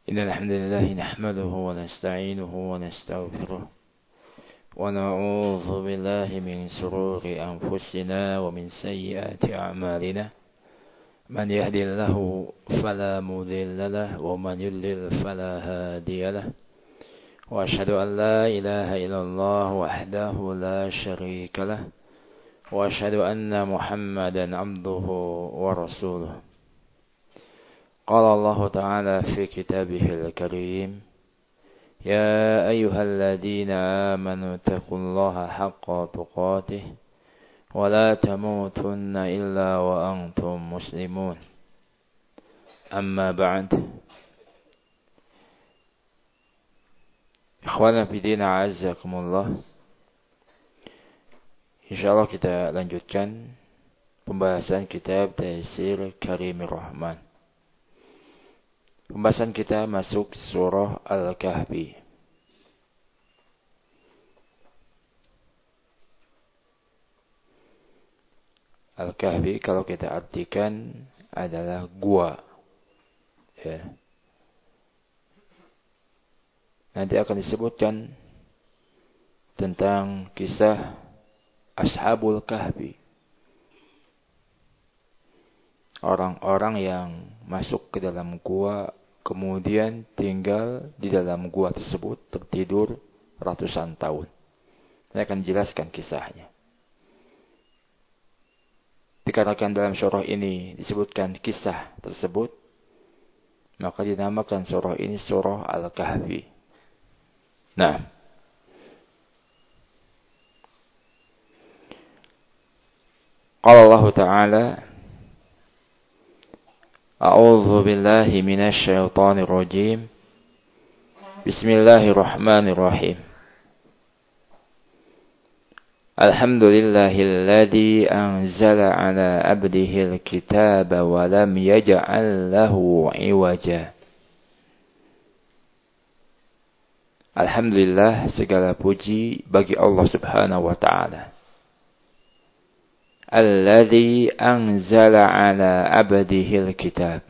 إن الحمد لله نحمده ونستعينه ونستغفره ونعوذ بالله من شرور أنفسنا ومن سيئات أعمالنا من يهدي الله فلا مضل له ومن يضلل فلا هادي له وأشهد أن لا إله إلا الله وحده لا شريك له وأشهد أن محمدا عبده ورسوله قال الله تعالى في كتابه الكريم يا أيها الذين آمنوا اتقوا الله حق تقاته ولا تموتن إلا وأنتم مسلمون أما بعد Ikhwana fidina a'azzakumullah. Insyaallah kita lanjutkan pembahasan kitab Taisir Karimir Rahman. Pembahasan kita masuk surah Al-Kahfi. Al-Kahfi kalau kita artikan adalah gua. Ya. Nanti akan disebutkan tentang kisah Ashabul Kahfi. Orang-orang yang masuk ke dalam gua, kemudian tinggal di dalam gua tersebut, tertidur ratusan tahun. Saya akan jelaskan kisahnya. Dikarenakan dalam surah ini disebutkan kisah tersebut, maka dinamakan surah ini surah Al-Kahfi. Nah, qala Allah Ta'ala A'udzu billahi minasy syaithanir rajim. Bismillahirrahmanirrahim. Alhamdulillahilladzi anzala 'ala 'abdihil kitaba wa lam yaj'al lahu 'iwaja. Alhamdulillah, segala puji bagi Allah Subhanahu wa ta'ala. Alladzi anzala 'ala 'abdihil kitab.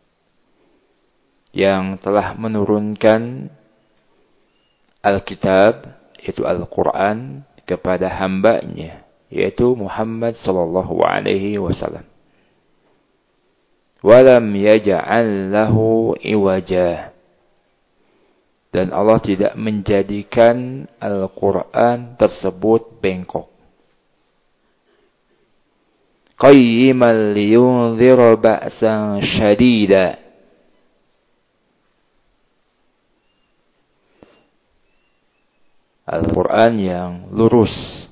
Yang telah menurunkan Alkitab, yaitu Al-Quran, kepada hambanya, yaitu Muhammad sallallahu alaihi wasallam. Walam yaj'al lahu 'iwaja. Dan Allah tidak menjadikan Al-Quran tersebut bengkok. Qayyiman liyunzira ba'san syadida. Al-Quran yang lurus.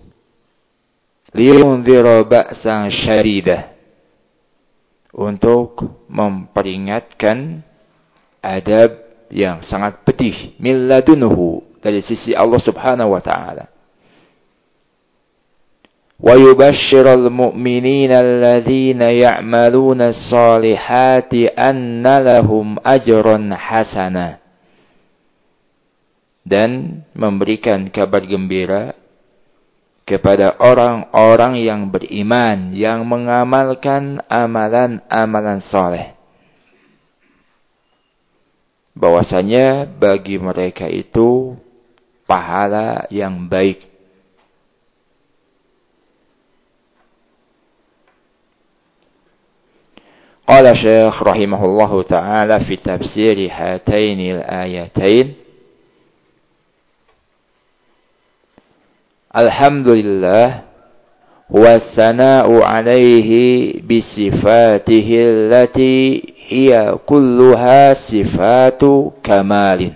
Liyunzira ba'san syadida. Untuk memperingatkan adab yang sangat pedih min ladunuhu, dari sisi Allah Subhanahu wa ta'ala. Wa yubashshirul mu'minina alladhina ya'maluna as-salihati anna lahum ajran hasana. Dan memberikan kabar gembira kepada orang-orang yang beriman, yang mengamalkan amalan-amalan saleh, bahwasanya bagi mereka itu pahala yang baik. Qala Syekh rahimahullahu ta'ala fi tafsir hatainil ayatain. Alhamdulillah wassana'u alaihi bisifatihi allati hiya kulluha sifatu kamalin.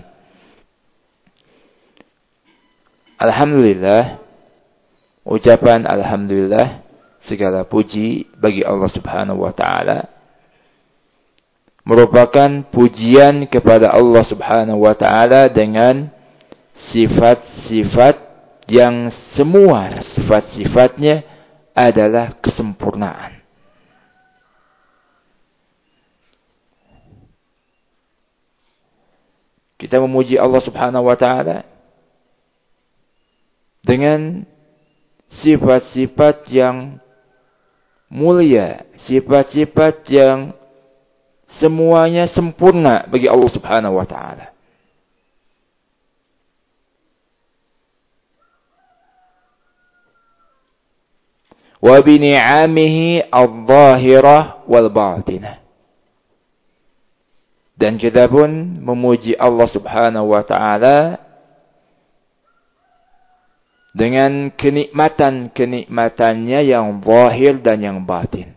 Alhamdulillah, ucapan alhamdulillah, segala puji bagi Allah Subhanahu wa ta'ala, merupakan pujian kepada Allah Subhanahu wa ta'ala dengan sifat-sifat yang semua sifat-sifatnya adalah kesempurnaan. Kita memuji Allah Subhanahu wa ta'ala dengan sifat-sifat yang mulia, sifat-sifat yang semuanya sempurna bagi Allah Subhanahu wa taala. Wa bi ni'amihi adh-dhahirah wal batinah. Dan kita pun memuji Allah Subhanahu wa taala dengan kenikmatan-kenikmatannya yang zahir dan yang batin.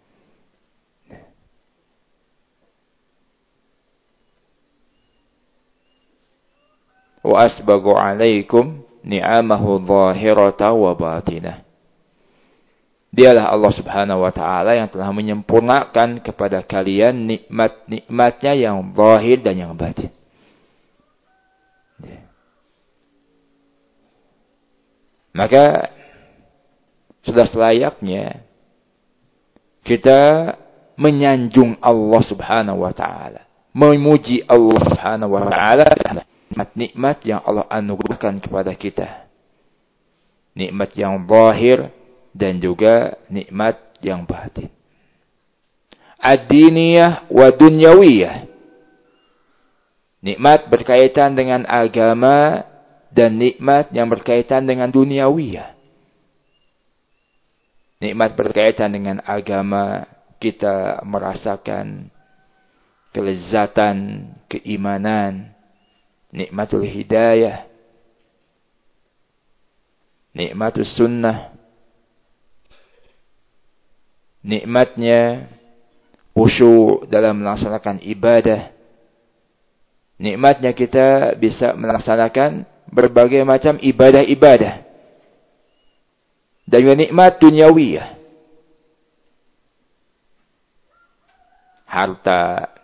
Wa asbaghu 'alaikum ni'amahu zahiratan wa batinah. Dialah Allah Subhanahu wa taala yang telah menyempurnakan kepada kalian nikmat-nikmatnya yang zahir dan yang batin. Maka sudah selayaknya kita menyanjung Allah Subhanahu wa taala, memuji Allah Subhanahu wa taala nikmat-nikmat yang Allah anugerahkan kepada kita. Nikmat yang zahir dan juga nikmat yang batin. Ad-diniyah wa dunyawiyah. Nikmat berkaitan dengan agama dan nikmat yang berkaitan dengan duniawiyah. Nikmat berkaitan dengan agama, kita merasakan kelezatan, keimanan, nikmatul hidayah, nikmatul sunnah, nikmatnya khusyuk dalam melaksanakan ibadah, nikmatnya kita bisa melaksanakan berbagai macam ibadah-ibadah, dan juga nikmat duniawiyah, harta,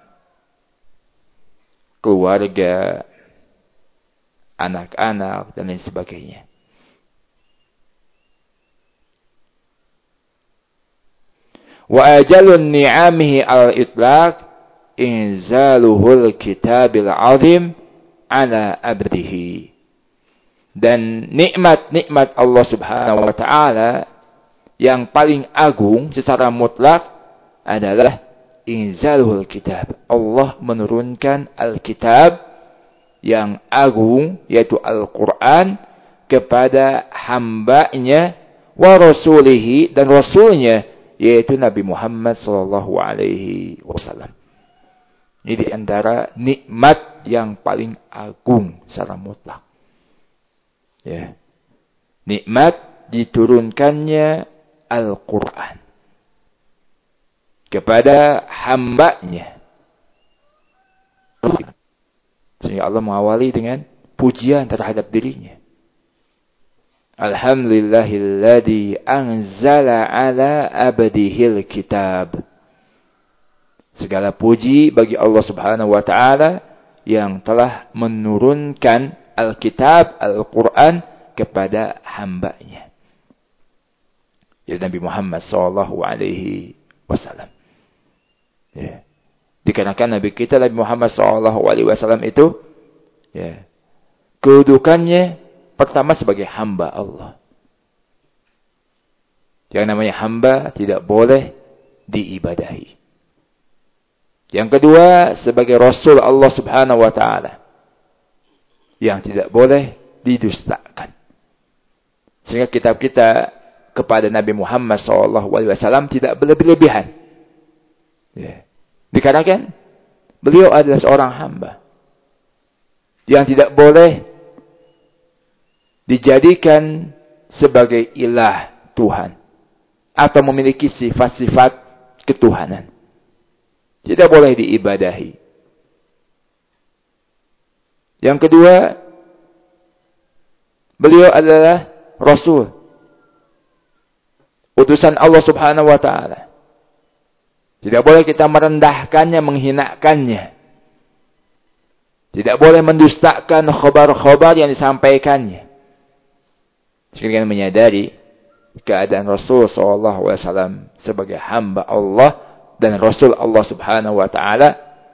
keluarga, anak-anak, dan lain sebagainya. Wa ajalun ni'amihi al-itlaq inzaluhul kitabil azim ala abdihi. Dan nikmat-nikmat Allah Subhanahu wa taala yang paling agung secara mutlak adalah inzaluhul kitab. Allah menurunkan al-kitab yang agung, yaitu Al-Quran, kepada hambanya wa rasulihi, dan rasulnya, yaitu Nabi Muhammad sallallahu alaihi wasallam. Ini di antara nikmat yang paling agung secara mutlak. Ya. Nikmat diturunkannya Al-Quran kepada hambanya. Sehingga Allah mengawali dengan pujian terhadap dirinya. Alhamdulillahilladzi anzala ala abdihil kitab. Segala puji bagi Allah Subhanahu wa taala yang telah menurunkan Alkitab, Al-Quran kepada hambanya, yaitu Nabi Muhammad sallallahu alaihi wasallam. Ya. Dikarenakan Nabi kita Nabi Muhammad SAW itu, ya, kedudukannya pertama sebagai hamba Allah. Yang namanya hamba tidak boleh diibadahi. Yang kedua sebagai Rasul Allah Subhanahu wa taala, yang tidak boleh didustakan. Sehingga kitab kita kepada Nabi Muhammad SAW tidak berlebihan. Ya. Dikarenakan beliau adalah seorang hamba yang tidak boleh dijadikan sebagai ilah Tuhan atau memiliki sifat-sifat ketuhanan. Tidak boleh diibadahi. Yang kedua, beliau adalah Rasul, utusan Allah Subhanahu wa taala. Tidak boleh kita merendahkannya, menghinakannya. Tidak boleh mendustakan khabar-khabar yang disampaikannya. Sekalian menyadari keadaan Rasul SAW sebagai hamba Allah dan Rasul Allah Subhanahu wa taala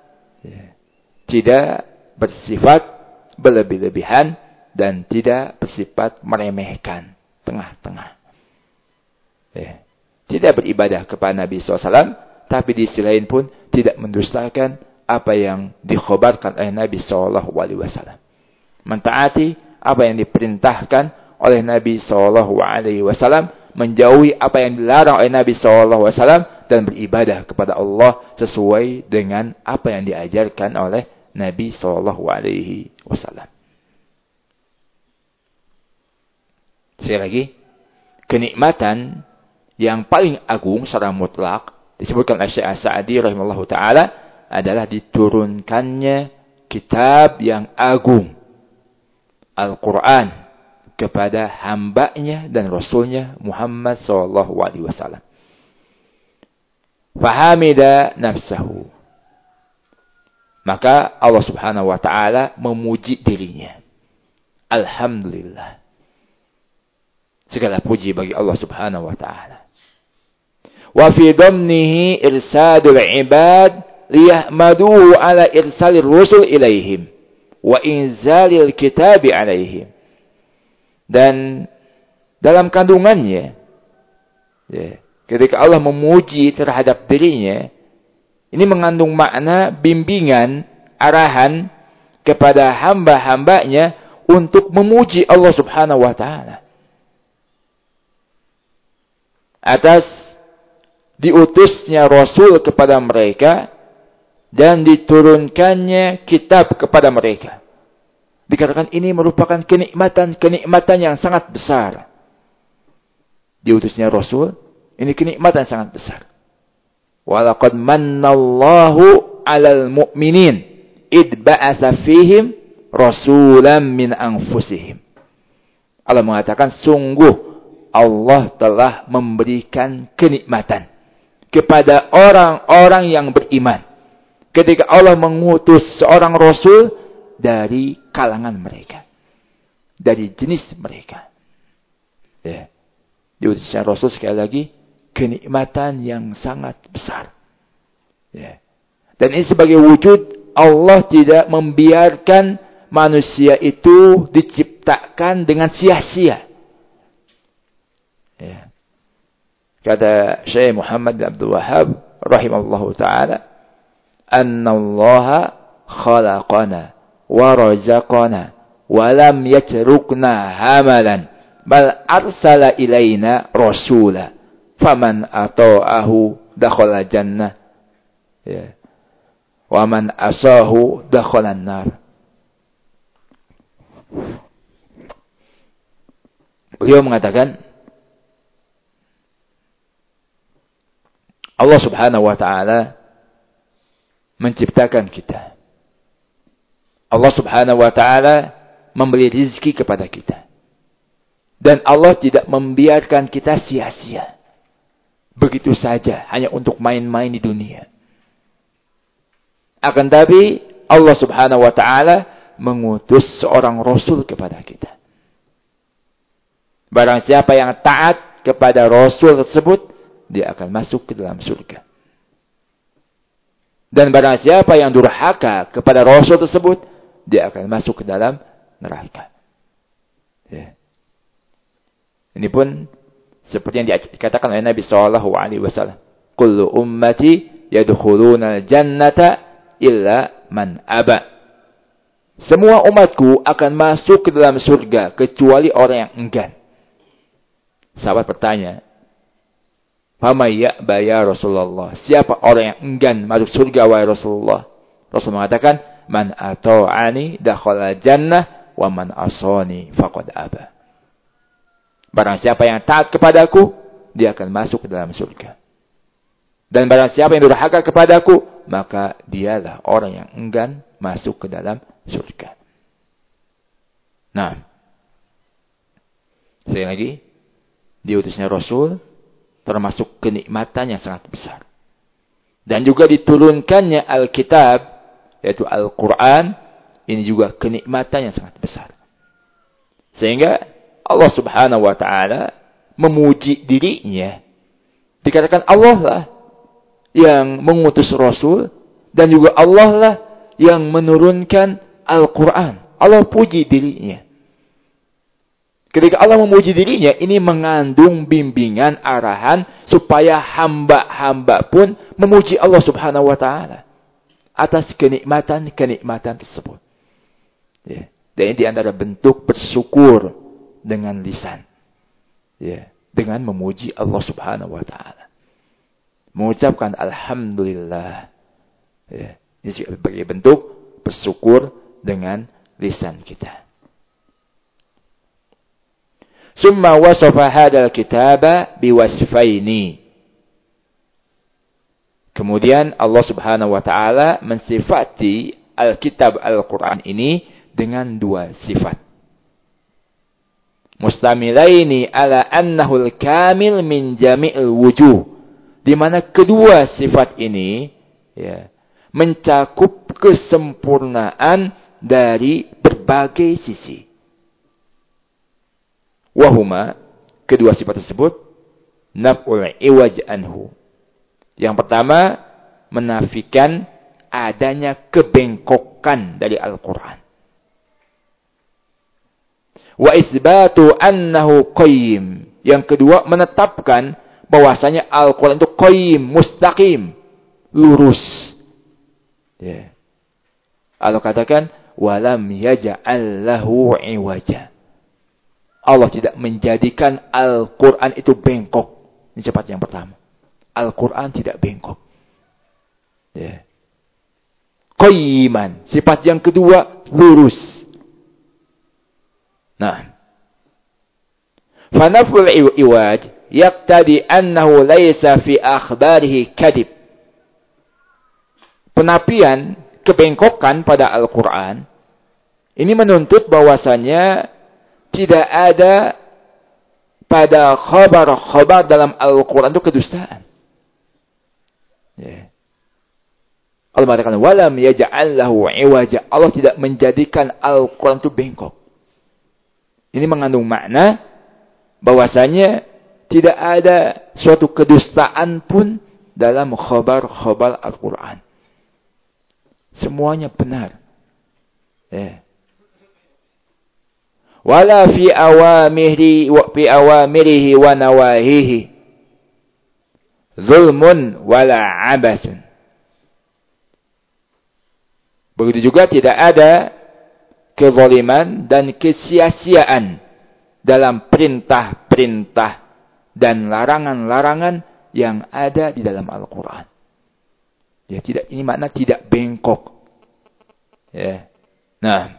tidak bersifat berlebih-lebihan dan tidak bersifat meremehkan, tengah-tengah. Tidak beribadah kepada Nabi SAW, Tapi di sisi lain pun tidak mendustakan apa yang dikhabarkan oleh Nabi SAW. Mentaati apa yang diperintahkan oleh Nabi SAW, menjauhi apa yang dilarang oleh Nabi SAW, dan beribadah kepada Allah sesuai dengan apa yang diajarkan oleh Nabi SAW. Sekali lagi, kenikmatan yang paling agung secara mutlak disebutkan oleh Syekh As-Sa'di rahimahullahu taala adalah diturunkannya kitab yang agung, Al-Quran, kepada hambanya dan Rasulnya Muhammad SAW. Fahamida nafsahu. Maka Allah Subhanahu wa taala memuji dirinya. Alhamdulillah. Segala puji bagi Allah Subhanahu wa taala. Wa fi dhamnihi irsadul ibad liyahmaduhu ala irsalir rusul ilaihim wa inzalil kitabi alaihim. Dan dalam kandungannya, ketika Allah memuji terhadap dirinya, ini mengandung makna bimbingan, arahan kepada hamba-hambanya untuk memuji Allah Subhanahu wa taala atas diutusnya Rasul kepada mereka dan diturunkannya kitab kepada mereka. Dikatakan ini merupakan kenikmatan yang sangat besar. Diutusnya Rasul, ini kenikmatan yang sangat besar. Walaqad mannallahu 'alal mu'minin id ba'atsa fihim rasulan min anfusihim. Allah mengatakan sungguh Allah telah memberikan kenikmatan kepada orang-orang yang beriman ketika Allah mengutus seorang rasul dari kalangan mereka, dari jenis mereka. Ya. Diutusnya Rasul sekali lagi kenikmatan yang sangat besar. Ya. Dan ini sebagai wujud Allah tidak membiarkan manusia itu diciptakan dengan sia-sia. Ya. Kata Syekh Muhammad bin Abdul Wahhab rahimallahu taala, "Annallaha khalaqana wa razaqana wa lam yatrukna hamalan bal arsala ilaina rasula faman ata'ahu dakhala jannah ya wa man asahu dakhala an-nar." Beliau mengatakan Allah Subhanahu wa taala menciptakan kita. Allah Subhanahu wa taala memberi rezeki kepada kita. Dan Allah tidak membiarkan kita sia-sia. Begitu saja hanya untuk main-main di dunia. Akan tapi Allah Subhanahu wa taala mengutus seorang rasul kepada kita. Barang siapa yang taat kepada rasul tersebut, dia akan masuk ke dalam surga. Dan barang siapa yang durhaka kepada rasul tersebut, dia akan masuk ke dalam neraka. Ya. Ini pun seperti yang dikatakan oleh Nabi SAW. Kullu ummati yadkhuluna jannata illa man aba. Semua umatku akan masuk ke dalam surga kecuali orang yang enggan. Sahabat bertanya, "Fama ya'ba ya Rasulullah?" Siapa orang yang enggan masuk surga wahai Rasulullah? Rasul mengatakan, "Man ata'ani dakhala jannah wa man asani faqad aba." Barang siapa yang taat kepadaku, dia akan masuk ke dalam surga. Dan barang siapa yang durhaka kepadaku, maka dialah orang yang enggan masuk ke dalam surga. Nah, sekali lagi, diutusnya Rasul termasuk kenikmatan yang sangat besar. Dan juga diturunkannya Alkitab, yaitu Al-Quran, ini juga kenikmatan yang sangat besar. Sehingga Allah Subhanahu wa taala memuji dirinya. Dikatakan Allah lah yang mengutus Rasul dan juga Allah lah yang menurunkan Al-Quran. Allah puji dirinya. Ketika Allah memuji dirinya, ini mengandung bimbingan, arahan, supaya hamba-hamba pun memuji Allah subhanahu wa ta'ala atas kenikmatan-kenikmatan tersebut. Ya. Dan ini di antara bentuk bersyukur dengan lisan. Ya. Dengan memuji Allah subhanahu wa ta'ala. Mengucapkan Alhamdulillah. Ya. Ini sebagai bentuk bersyukur dengan lisan kita. Summa wasafa hadal kitaba biwasfaini. Kemudian Allah subhanahu wa ta'ala mensifati Alkitab Al-Quran ini dengan dua sifat. Mustamilaini ala annahul kamil min jami'il wujuh. Di mana kedua sifat ini ya, mencakup kesempurnaan dari berbagai sisi. Wahuma, kedua sifat tersebut, naf'ul iwaj anhu. Yang pertama, menafikan adanya kebengkokan dari Al-Quran. Wa isbatu annahu qayyim. Yang kedua, menetapkan bahwasanya Al-Quran itu qayyim, mustaqim, lurus. Ya. Allah katakan, walam yaj'al lahu iwaja. Allah tidak menjadikan Al-Quran itu bengkok. Ini sifat yang pertama. Al-Quran tidak bengkok. Ya. Qayyiman. Sifat yang kedua, lurus. Nah. Fanaful iwaj yaqtadi annahu laysa fi akhbarihi kadib. Penafian kebengkokan pada Al-Quran ini menuntut bahwasanya tidak ada pada khabar-khabar dalam Al-Quran itu kedustaan. Ya. Allah mengatakan, walam yaj'al lahu iwaja. Allah tidak menjadikan Al-Quran itu bengkok. Ini mengandung makna bahwasanya tidak ada suatu kedustaan pun dalam khabar-khabar Al-Quran. Semuanya benar. Ya. Wala fi awamirihi wa nawahihi zulmun wala abasun. Begitu juga tidak ada kezaliman dan kesia-siaan dalam perintah-perintah dan larangan-larangan yang ada di dalam Al-Quran. Ya, tidak, ini makna tidak bengkok. Ya. Nah,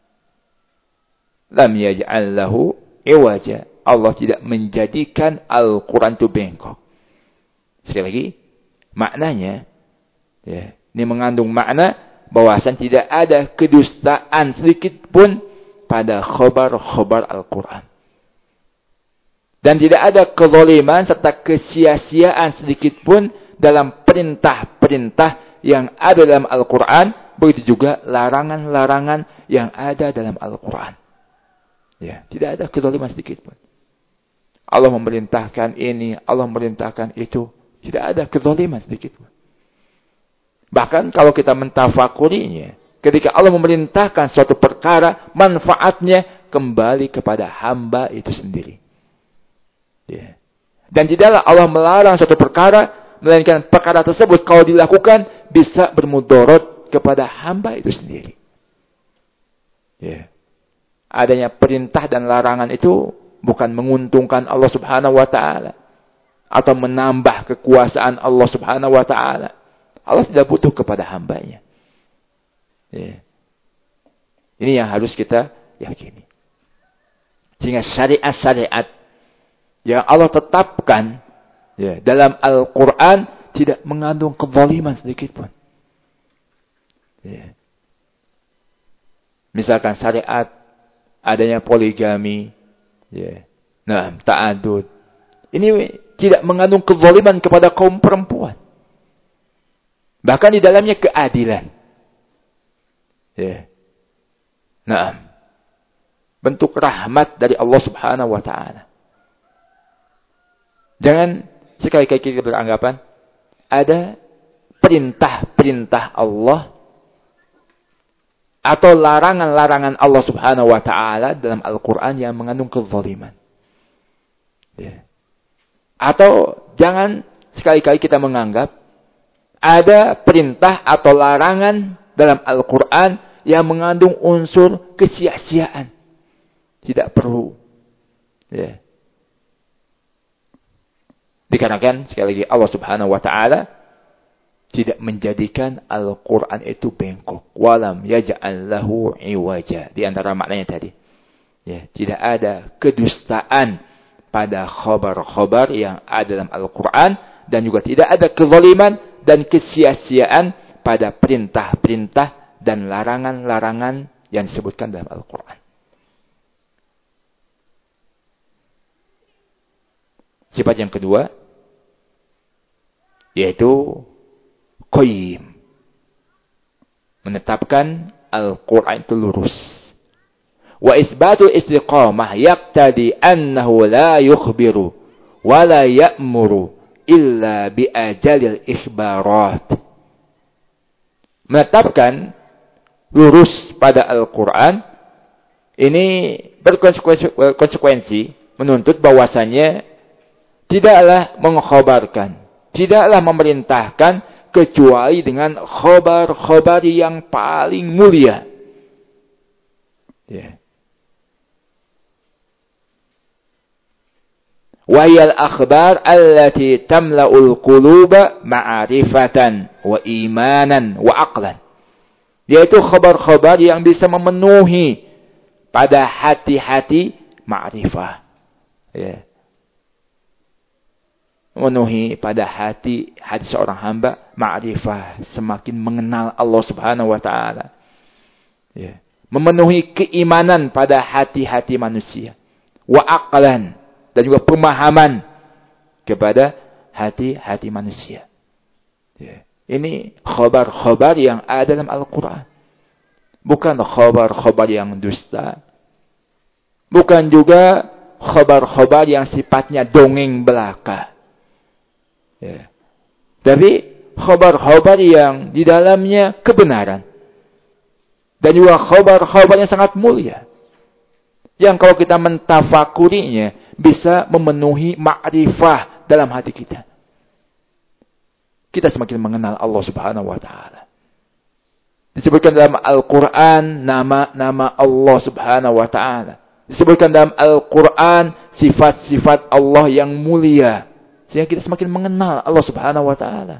lam yaj'al lahu iwaja. Allah tidak menjadikan Al-Quran itu bengkok. Sekali lagi, maknanya, ya, ini mengandung makna bahwasan tidak ada kedustaan sedikit pun pada khabar-khabar Al-Quran. Dan tidak ada kezaliman serta kesia-siaan sedikit pun dalam perintah-perintah yang ada dalam Al-Quran. Begitu juga larangan-larangan yang ada dalam Al-Quran. Ya, tidak ada kezaliman sedikit pun. Allah memerintahkan ini, Allah memerintahkan itu. Tidak ada kezaliman sedikit pun. Bahkan kalau kita mentafakurinya, ketika Allah memerintahkan suatu perkara, manfaatnya kembali kepada hamba itu sendiri. Ya. Dan tidaklah Allah melarang suatu perkara, melainkan perkara tersebut kalau dilakukan bisa bermudarat kepada hamba itu sendiri. Ya. Adanya perintah dan larangan itu bukan menguntungkan Allah subhanahu wa ta'ala. Atau menambah kekuasaan Allah subhanahu wa ta'ala. Allah tidak butuh kepada hambanya. Ya. Ini yang harus kita yakini. Sehingga syariat-syariat yang Allah tetapkan ya, dalam Al-Quran tidak mengandung kezaliman sedikit pun. Ya. Misalkan syariat adanya poligami, ya. Nah, ta'adud. Ini tidak mengandung kezaliman kepada kaum perempuan. Bahkan di dalamnya keadilan. Ya. Nah, bentuk rahmat dari Allah subhanahu wa ta'ala. Jangan sekali-kali kita beranggapan ada perintah-perintah Allah, atau larangan-larangan Allah Subhanahu wa taala dalam Al-Qur'an yang mengandung kezaliman. Ya. Atau jangan sekali-kali kita menganggap ada perintah atau larangan dalam Al-Qur'an yang mengandung unsur kesia-siaan. Tidak perlu. Ya. Dikarenakan sekali lagi Allah Subhanahu wa taala tidak menjadikan Al-Qur'an itu bengkok. Walam yaj'al lahu iwaja. Di antara maknanya tadi. Ya, tidak ada kedustaan pada khabar-khabar yang ada dalam Al-Qur'an dan juga tidak ada kezaliman dan kesia-siaan pada perintah-perintah dan larangan-larangan yang disebutkan dalam Al-Qur'an. Sifat yang kedua yaitu qayyim, menetapkan Al-Qur'an itu lurus. Wa isbatul istiqamah yaqtadi annahu la yukhbiru wa la ya'muru illa bi ajalil ikhbarat. Menetapkan lurus pada Al-Qur'an ini berkonsekuensi menuntut bahwasanya tidaklah mengkhabarkan, tidaklah memerintahkan kecuali dengan khabar-khabar yang paling mulia. Ya. Wahiyal akhbar allati tamla'ul quluba ma'rifatan wa imanan wa aqlan. Yaitu khabar-khabar yang bisa memenuhi pada hati-hati ma'rifah. Ya. Memenuhi pada hati seorang hamba ma'rifah, semakin mengenal Allah Subhanahu wa taala. Ya. Memenuhi keimanan pada hati-hati manusia. Wa aqlan, dan juga pemahaman kepada hati-hati manusia. Ya. Ini khabar-khabar yang ada dalam Al-Qur'an. Bukan khabar-khabar yang dusta. Bukan juga khabar-khabar yang sifatnya dongeng belaka. Ya. Tapi khabar-khabar yang di dalamnya kebenaran. Dan juga khabar-khabar yang sangat mulia. Yang kalau kita mentafakurinya bisa memenuhi ma'rifah dalam hati kita. Kita semakin mengenal Allah Subhanahu wa taala. Disebutkan dalam Al-Qur'an nama-nama Allah Subhanahu wa taala. Disebutkan dalam Al-Qur'an sifat-sifat Allah yang mulia. Sehingga kita semakin mengenal Allah Subhanahu wa taala.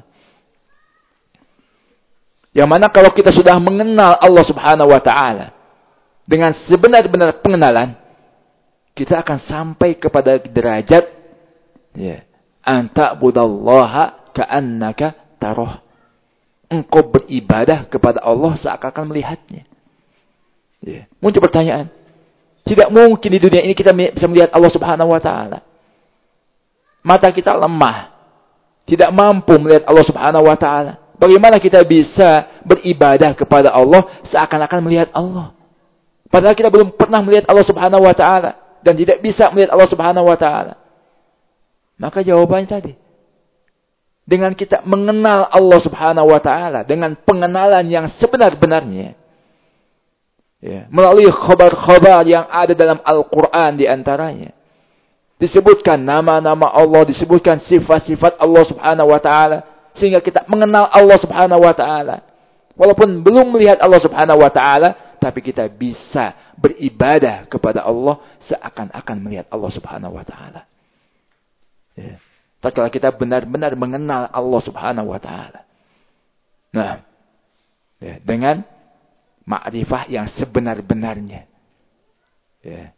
Yang mana kalau kita sudah mengenal Allah Subhanahu wa taala dengan sebenar-benar pengenalan, kita akan sampai kepada derajat ya, anta budallaha ka'annaka tarah. Engkau beribadah kepada Allah seakan-akan melihatnya. Ya. Muncul pertanyaan, tidak mungkin di dunia ini kita bisa melihat Allah Subhanahu wa taala. Mata kita lemah, tidak mampu melihat Allah Subhanahu wa taala. Bagaimana kita bisa beribadah kepada Allah seakan-akan melihat Allah? Padahal kita belum pernah melihat Allah Subhanahu wa taala dan tidak bisa melihat Allah Subhanahu wa taala. Maka jawabannya tadi, dengan kita mengenal Allah Subhanahu wa taala dengan pengenalan yang sebenar-benarnya, ya, melalui khabar-khabar yang ada dalam Al-Qur'an di antaranya. Disebutkan nama-nama Allah, disebutkan sifat-sifat Allah Subhanahu wa taala sehingga kita mengenal Allah Subhanahu wa taala. Walaupun belum melihat Allah Subhanahu wa taala, tapi kita bisa beribadah kepada Allah seakan-akan melihat Allah Subhanahu wa taala. Ya. Tatkala kita benar-benar mengenal Allah Subhanahu wa taala. Nah, ya, dengan ma'rifah yang sebenar-benarnya. Ya.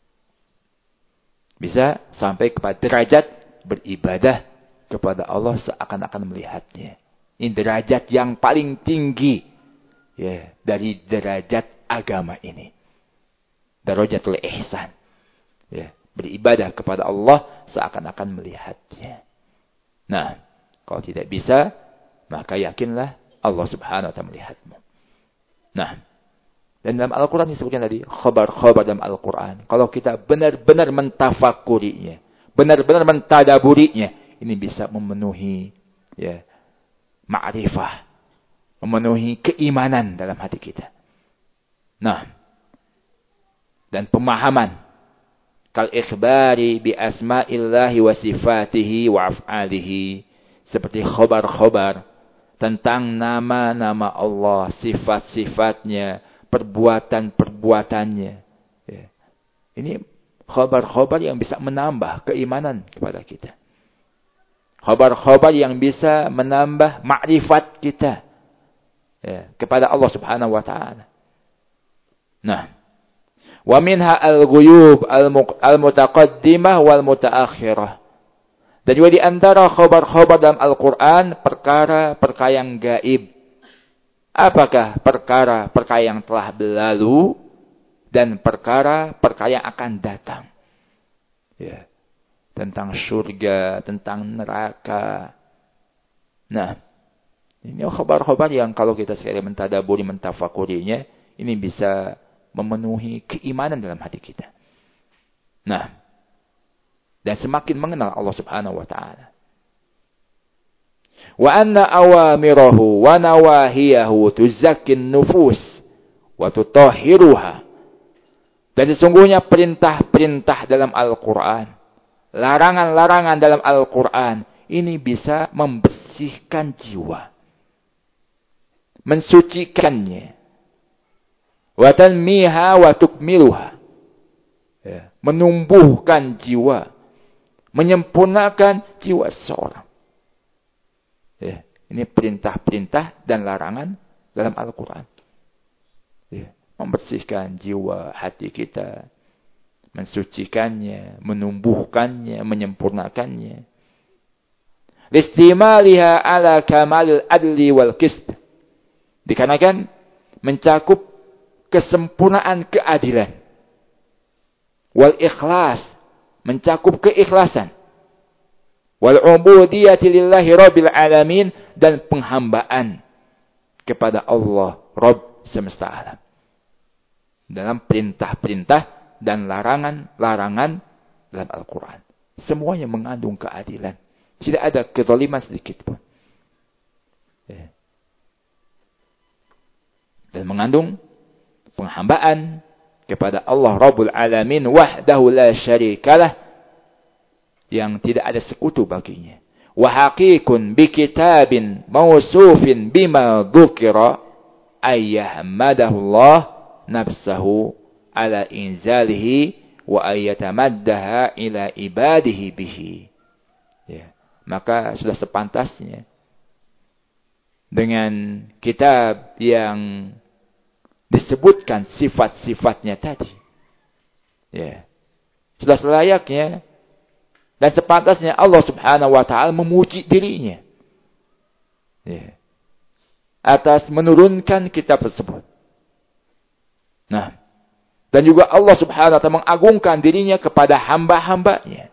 Bisa sampai kepada derajat beribadah kepada Allah seakan-akan melihatnya. Ini derajat yang paling tinggi ya, dari derajat agama ini. Darajatul ihsan. Ya, beribadah kepada Allah seakan-akan melihatnya. Nah, kalau tidak bisa, maka yakinlah Allah Subhanahu wa taala melihatmu. Nah, dan dalam Al-Quran disebutkan tadi, khabar-khabar dalam Al-Quran. Kalau kita benar-benar mentafakurinya, benar-benar mentadaburinya, ini bisa memenuhi ya, ma'rifah, memenuhi keimanan dalam hati kita. Nah, dan pemahaman kal ikhbari bi asma'illahi wa sifatihi wa af'alihi, seperti khobar-khobar tentang nama-nama Allah, sifat-sifatnya, perbuatan-perbuatannya. Ya. Ini khobar-khobar yang bisa menambah keimanan kepada kita. Khobar-khobar yang bisa menambah makrifat kita, ya, kepada Allah Subhanahu wa taala. Nah, wa minha al-ghuyub al-mutaqaddimah wal mutaakhirah. Dan juga di antara khabar-khabar dalam Al-Qur'an perkara-perkara yang gaib. Apakah perkara-perkara yang telah berlalu dan perkara-perkara yang akan datang. Ya. Tentang surga, tentang neraka. Nah, ini khabar-khabar yang kalau kita sekali mentadaburi, mentafakurinya, ini bisa memenuhi keimanan dalam hati kita. Nah, dan semakin mengenal Allah Subhanahu wa taala. Wa anna awamirahu wa nawahiyahu tuzakkin nufus wa tutahhiruha. Dan sesungguhnya perintah-perintah dalam Al-Qur'an, larangan-larangan dalam Al-Qur'an ini bisa membersihkan jiwa, mensucikannya. Wa tanmiha wa tukmiluha. Ya, menumbuhkan jiwa, menyempurnakan jiwa seseorang. Ya, ini perintah-perintah dan larangan dalam Al-Qur'an. Ya, membersihkan jiwa hati kita, mensucikannya, menumbuhkannya, menyempurnakannya. Listimaliha ala kamalil adli wal qist. Dikarenakan mencakup kesempurnaan keadilan. Wal ikhlas, mencakup keikhlasan. Wal ubudiyati lillahi rabbil alamin, dan penghambaan kepada Allah Rabb semesta alam. Dalam perintah-perintah dan larangan-larangan dalam Al-Quran. Semuanya mengandung keadilan. Tidak ada kezaliman sedikit pun. Ya. Dan mengandung penghambaan kepada Allah Rabbul Alamin wahdahu la syarikalah, yang tidak ada sekutu baginya. Wa haqiqun bi kitabin mawsufin bima dzukira ayyahmadahu Allah nafsahu ala inzalihi wa ayyatamaddaha ila ibadihi bihi. Ya, maka sudah sepantasnya dengan kitab yang disebutkan sifat-sifatnya tadi. Ya. Sudah selayaknya dan sepantasnya Allah Subhanahu wa taala memuji dirinya. Ya. Atas menurunkan kitab tersebut. Nah, dan juga Allah Subhanahu wa taala mengagungkan dirinya kepada hamba-hambanya.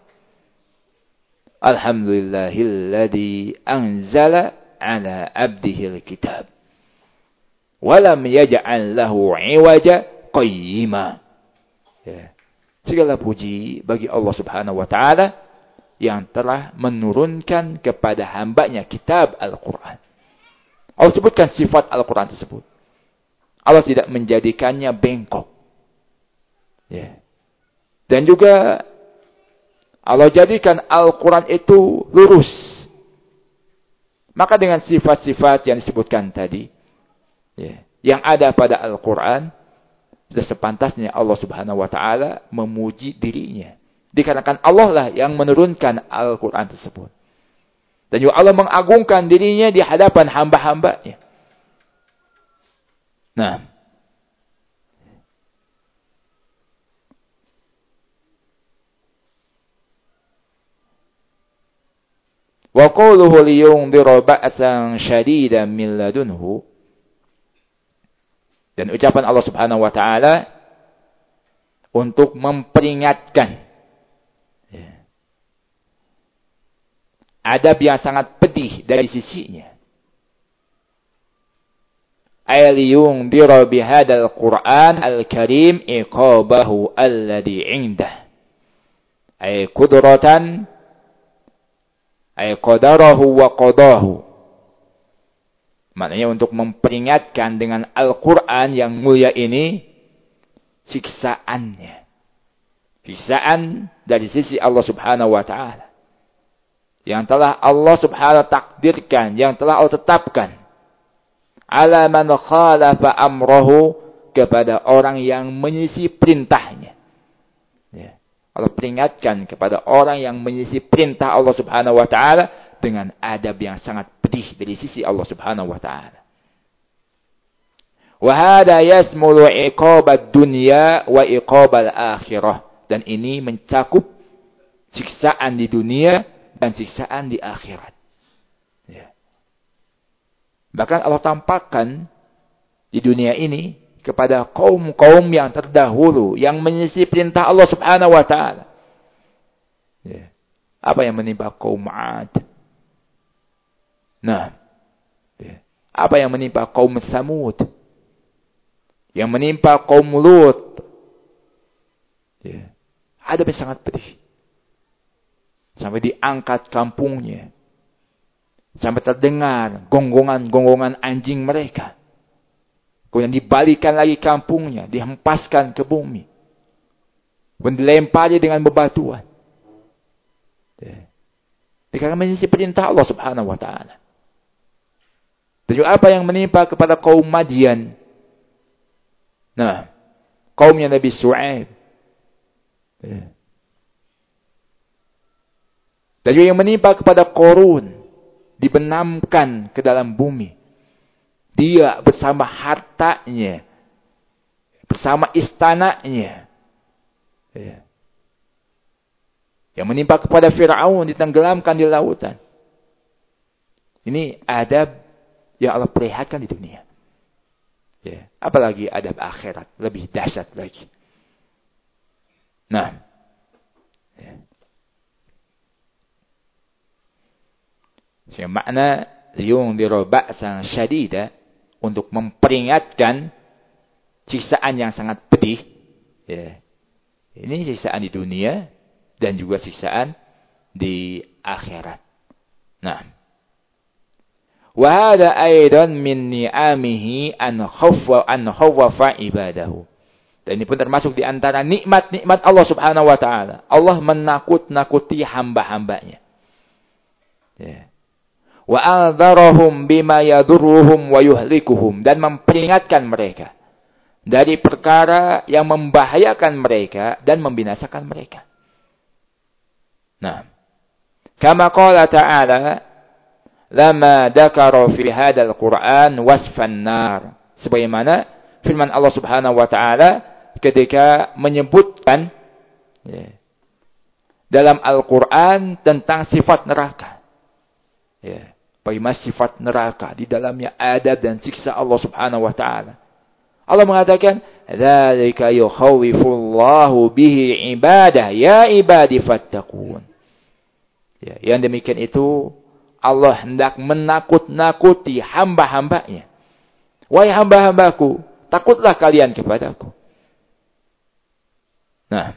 Alhamdulillahilladzi anzala ala abdihil kitab. Walam yaj'al lahu 'iwaja qayyima. Ya. Segala puji bagi Allah Subhanahu wa taala yang telah menurunkan kepada hambanya kitab Al-Qur'an. Allah sebutkan sifat Al-Qur'an tersebut. Allah tidak menjadikannya bengkok. Ya. Dan juga Allah jadikan Al-Qur'an itu lurus. Maka dengan sifat-sifat yang disebutkan tadi, ya, yang ada pada Al-Quran, sudah sepantasnya Allah Subhanahu wa taala memuji dirinya. Dikarenakan Allah lah yang menurunkan Al-Quran tersebut. Dan juga Allah mengagungkan dirinya di hadapan hamba-hambanya. Nah, wa qawluhu liyundhira ba'san syadidan min ladunhu. Dan ucapan Allah Subhanahu wa taala untuk memperingatkan, ya, adab yang sangat pedih dari sisinya. Ayliyundhira bihadzal Qur'an al-karim iqabahu alladhi 'indah. Ay qudratan ay qadarahu wa qadahu. Maknanya untuk memperingatkan dengan Al-Quran yang mulia ini, siksaannya. Siksaan dari sisi Allah subhanahu wa ta'ala. Yang telah Allah subhanahu wa ta'ala takdirkan, yang telah Allah tetapkan. Ala man khalafa amrahu, kepada orang yang menyisi perintahnya. Ya. Allah peringatkan kepada orang yang menyisi perintah Allah subhanahu wa ta'ala dengan adab yang sangat pedih dari sisi Allah subhanahu wa ta'ala. Wahada yasmulu iqabad dunya wa iqabal akhirah. Dan ini mencakup siksaan di dunia dan siksaan di akhirat. Ya. Bahkan Allah tampakkan di dunia ini kepada kaum-kaum yang terdahulu yang menyisi perintah Allah subhanahu wa ta'ala. Ya. Apa yang menimpa kaum 'Ad? Nah. Ya. Apa yang menimpa kaum Samud? Yang menimpa kaum Lut. Ya. Adab yang sangat pedih. Sampai diangkat kampungnya. Sampai terdengar gonggongan-gonggongan anjing mereka. Kemudian dibalikan lagi kampungnya. Dihempaskan ke bumi. Kemudian dilempari dengan bebatuan. Ya. Karena menyisi perintah Allah subhanahu wa ta'ala. Dan juga apa yang menimpa kepada kaum Madian. Nah, kaumnya Nabi Shu'aib. Ya. Dan juga yang menimpa kepada Qarun. Dibenamkan ke dalam bumi. Dia bersama hartanya. Bersama istananya. Ya. Yang menimpa kepada Fir'aun. Ditenggelamkan di lautan. Ini adab yang Allah perlihatkan di dunia. Ya, apalagi adab akhirat lebih dahsyat lagi. Nah, ya. Makna liyundiru ba'san syadida, untuk memperingatkan siksaan yang sangat pedih. Ya. Ini siksaan di dunia dan juga siksaan di akhirat. Nah, wa hada aidan min ni'amihi an khawwafa ibadahu. Dan ini pun termasuk di antara nikmat-nikmat Allah subhanahu wa ta'ala. Allah menakut-nakuti hamba-hambanya. Ya. Wa anzarahum bima yadurruhum wa yuhlikuhum. Dan memperingatkan mereka dari perkara yang membahayakan mereka dan membinasakan mereka. Nah, kama qala ta'ala, lama dakara fi hadzal Qur'an wasfan nar. Sebagaimana firman Allah Subhanahu wa taala ketika menyebutkan ya, dalam Al-Qur'an tentang sifat neraka. Ya, bagaimana sifat neraka, di dalamnya adab dan siksa Allah Subhanahu wa taala. Allah mengatakan, "Dzalika yukhawwifullahu bihi ibadah, ya ibadi fattaqun." Ya, yang demikian itu Allah hendak menakut-nakuti hamba-hambanya. Wahai hamba-hambaku, takutlah kalian kepadaku. Nah.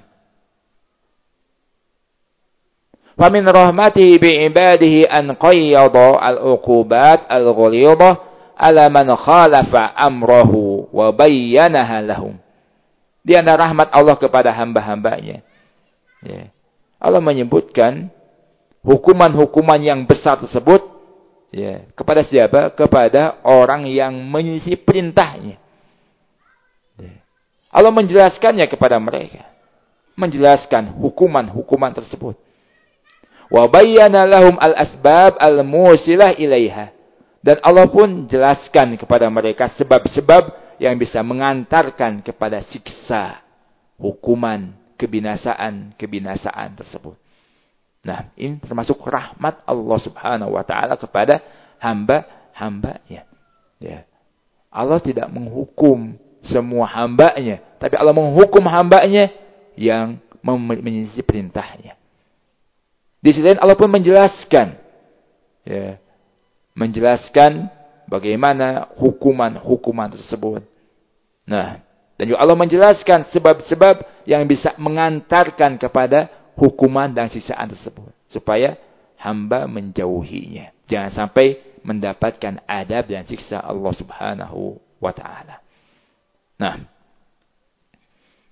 Wa min rahmatihi bi'ibadihi an qayyada al-uqubat al-ghalidhah ala man khalafa amrahu wa bayyanaha lahum. Di antara rahmat Allah kepada hamba-hambanya. Ya. Allah menyebutkan hukuman-hukuman yang besar tersebut ya, kepada siapa? Kepada orang yang menyisi perintahnya. Ya. Allah menjelaskannya kepada mereka. Menjelaskan hukuman-hukuman tersebut. Wa bayyana lahum al-asbab al-musilah ilaiha. Dan Allah pun jelaskan kepada mereka sebab-sebab yang bisa mengantarkan kepada siksa, hukuman, kebinasaan tersebut. Nah, ini termasuk rahmat Allah subhanahu wa ta'ala kepada hamba-hambanya. Ya. Allah tidak menghukum semua hambanya. Tapi Allah menghukum hambanya yang menyisi perintahnya. Di sisi lain Allah pun menjelaskan. Ya, menjelaskan bagaimana hukuman-hukuman tersebut. Nah, dan juga Allah menjelaskan sebab-sebab yang bisa mengantarkan kepada hukuman dan siksaan tersebut. Supaya hamba menjauhinya. Jangan sampai mendapatkan adab dan siksa Allah subhanahu wa ta'ala. Nah.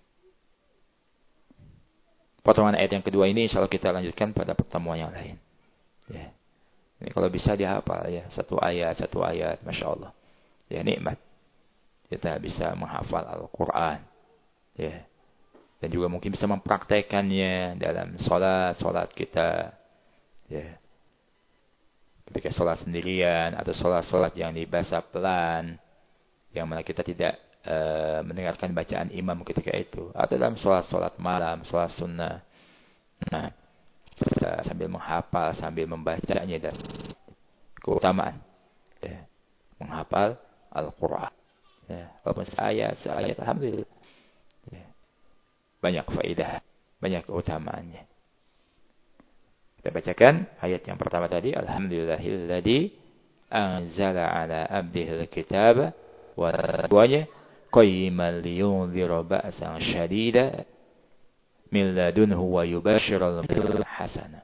potongan ayat yang kedua ini insyaallah kita lanjutkan pada pertemuan yang lain. Ya. Ini kalau bisa dihafal ya, satu ayat, Masya Allah. Ya, nikmat. Kita bisa menghafal Al-Quran. Ya. Dan juga mungkin bisa mempraktekannya dalam sholat kita. Ya. Ketika sholat sendirian atau sholat yang dibaca pelan, yang mana kita tidak mendengarkan bacaan imam ketika itu, atau dalam sholat malam, sholat sunnah. Nah, kita sambil menghafal, sambil membacanya dan keutamaan. Ya. Menghafal Al-Quran. Ya. Walaupun seayat, alhamdulillah. Ya. Banyak faedah, banyak keutamaannya. Kita bacakan ayat yang pertama tadi. Alhamdulillahilladzi anzala ala abdihil kitab wa duanya qayyiman liyunzira ba'san syadida min ladunhu wa yubashiral hasana.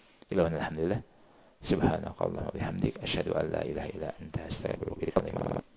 Alhamdulillah. Subhanakallahumma wa bihamdik asyhadu an la ilaha illa anta astaghfiruka wa atubu ilaik.